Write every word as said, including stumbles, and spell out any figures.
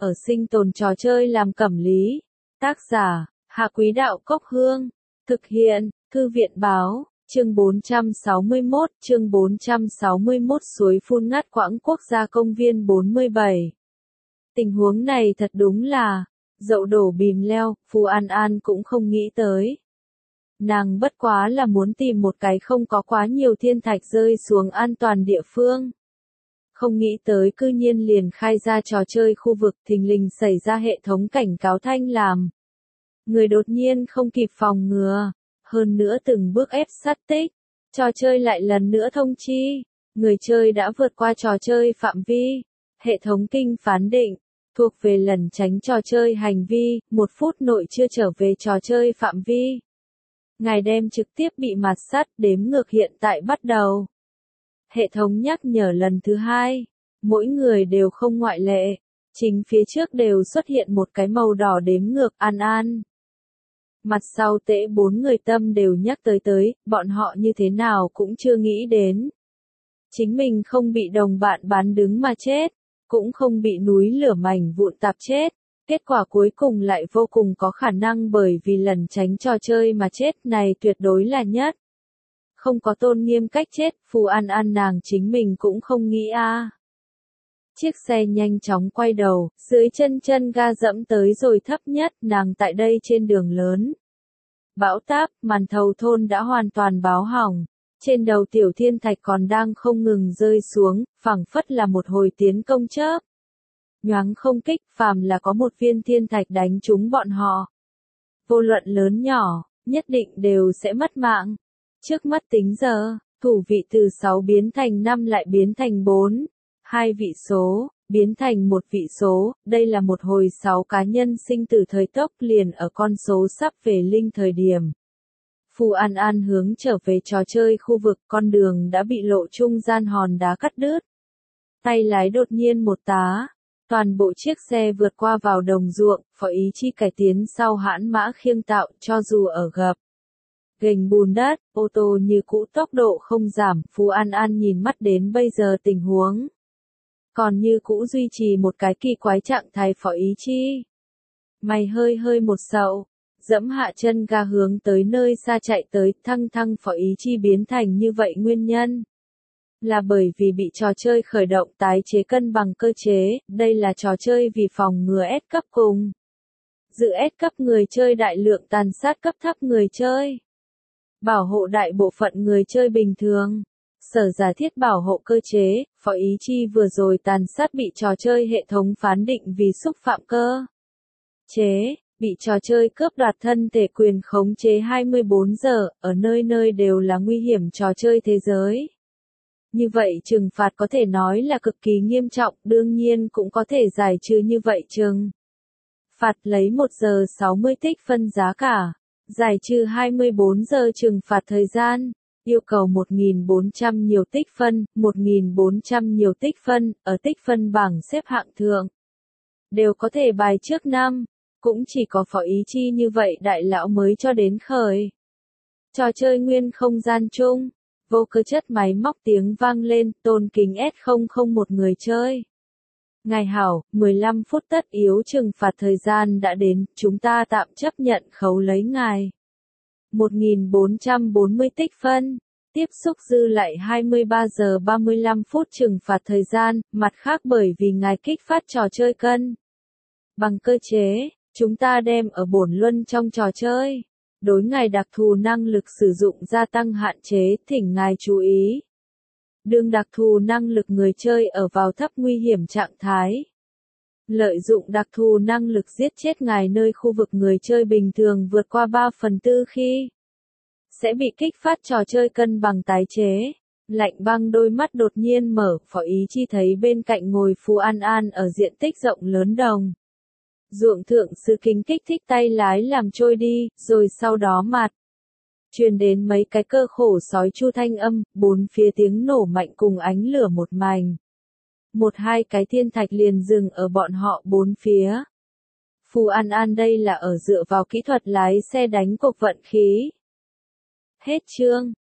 ở sinh tồn trò chơi làm cẩm lý. Tác giả, Hạ Quý Đạo Cốc Hương. Thực hiện, Thư viện Báo, chương bốn trăm sáu mươi mốt, chương bốn trăm sáu mươi mốt suối phun ngắt quãng quốc gia công viên bốn mươi bảy. Tình huống này thật đúng là, dậu đổ bìm leo, Phù An An cũng không nghĩ tới. Nàng bất quá là muốn tìm một cái không có quá nhiều thiên thạch rơi xuống an toàn địa phương. Không nghĩ tới cư nhiên liền khai ra trò chơi khu vực thình lình xảy ra hệ thống cảnh cáo thanh làm. Người đột nhiên không kịp phòng ngừa, hơn nữa từng bước ép sát tích, trò chơi lại lần nữa thông chi, người chơi đã vượt qua trò chơi phạm vi, hệ thống kinh phán định, thuộc về lẩn tránh trò chơi hành vi, một phút nội chưa trở về trò chơi phạm vi. Ngài đem trực tiếp bị mạt sát, đếm ngược hiện tại bắt đầu. Hệ thống nhắc nhở lần thứ hai, mỗi người đều không ngoại lệ, chính phía trước đều xuất hiện một cái màu đỏ đếm ngược An An. Mặt sau tễ bốn người tâm đều nhắc tới tới, bọn họ như thế nào cũng chưa nghĩ đến. Chính mình không bị đồng bạn bán đứng mà chết, cũng không bị núi lửa mảnh vụn tạp chết. Kết quả cuối cùng lại vô cùng có khả năng bởi vì lẩn tránh trò chơi mà chết, này tuyệt đối là nhất. Không có tôn nghiêm cách chết, Phù An An nàng chính mình cũng không nghĩ a. À. Chiếc xe nhanh chóng quay đầu, dưới chân chân ga dẫm tới rồi thấp nhất, nàng tại đây trên đường lớn. Bão táp, màn thầu thôn đã hoàn toàn báo hỏng. Trên đầu tiểu thiên thạch còn đang không ngừng rơi xuống, phảng phất là một hồi tiến công chớp. Nhoáng không kích, phàm là có một viên thiên thạch đánh trúng bọn họ. Vô luận lớn nhỏ, nhất định đều sẽ mất mạng. Trước mắt tính giờ, thủ vị từ sáu biến thành năm lại biến thành bốn. Hai vị số, biến thành một vị số, đây là một hồi sáu cá nhân sinh tử thời tốc liền ở con số sắp về linh thời điểm. Phù An An hướng trở về trò chơi khu vực, con đường đã bị lộ trung gian hòn đá cắt đứt. Tay lái đột nhiên một tá. Toàn bộ chiếc xe vượt qua vào đồng ruộng, Phó Ý Chi cải tiến sau hãn mã khiêng tạo, cho dù ở gập ghềnh bùn đất, ô tô như cũ tốc độ không giảm, Phù An An nhìn mắt đến bây giờ tình huống. Còn như cũ duy trì một cái kỳ quái trạng thái Phó Ý Chi. Mày hơi hơi một sậu, dẫm hạ chân ga hướng tới nơi xa chạy tới, thăng thăng Phó Ý Chi biến thành như vậy nguyên nhân. Là bởi vì bị trò chơi khởi động tái chế cân bằng cơ chế, đây là trò chơi vì phòng ngừa S cấp cùng. Dự S cấp người chơi đại lượng tàn sát cấp thấp người chơi. Bảo hộ đại bộ phận người chơi bình thường. Sở giả thiết bảo hộ cơ chế, Phó Ý Chi vừa rồi tàn sát bị trò chơi hệ thống phán định vì xúc phạm cơ chế, bị trò chơi cướp đoạt thân thể quyền khống chế hai mươi bốn giờ, ở nơi nơi đều là nguy hiểm trò chơi thế giới. Như vậy trừng phạt có thể nói là cực kỳ nghiêm trọng, đương nhiên cũng có thể giải trừ như vậy trừng phạt lấy một giờ sáu mươi tích phân giá cả, giải trừ hai mươi bốn giờ trừng phạt thời gian, yêu cầu một nghìn bốn trăm nhiều tích phân, một nghìn bốn trăm nhiều tích phân, ở tích phân bảng xếp hạng thượng. Đều có thể bài trước năm, cũng chỉ có Phó Ý Chi như vậy đại lão mới cho đến khởi. Trò chơi nguyên không gian chung. Vô cơ chất máy móc tiếng vang lên, tôn kính S không không một người chơi. Ngài hảo, mười lăm phút tất yếu trừng phạt thời gian đã đến, chúng ta tạm chấp nhận khấu lấy ngài. một nghìn bốn trăm bốn mươi tích phân, tiếp xúc dư lại hai mươi ba giờ ba mươi lăm phút trừng phạt thời gian, mặt khác bởi vì ngài kích phát trò chơi cân bằng cơ chế, chúng ta đem ở bổn luân trong trò chơi. Đối ngài đặc thù năng lực sử dụng gia tăng hạn chế, thỉnh ngài chú ý. Đương đặc thù năng lực người chơi ở vào thấp nguy hiểm trạng thái. Lợi dụng đặc thù năng lực giết chết ngài nơi khu vực người chơi bình thường vượt qua ba phần tư khi sẽ bị kích phát trò chơi cân bằng tái chế. Lạnh băng đôi mắt đột nhiên mở, Phó Ý Chi thấy bên cạnh ngồi Phù An An ở diện tích rộng lớn đồng ruộng thượng sự kính kích thích tay lái làm trôi đi, rồi sau đó mặt. Truyền đến mấy cái cơ khổ sói chu thanh âm, bốn phía tiếng nổ mạnh cùng ánh lửa một mảnh. Một hai cái thiên thạch liền dừng ở bọn họ bốn phía. Phù An An đây là ở dựa vào kỹ thuật lái xe đánh cuộc vận khí. Hết chương.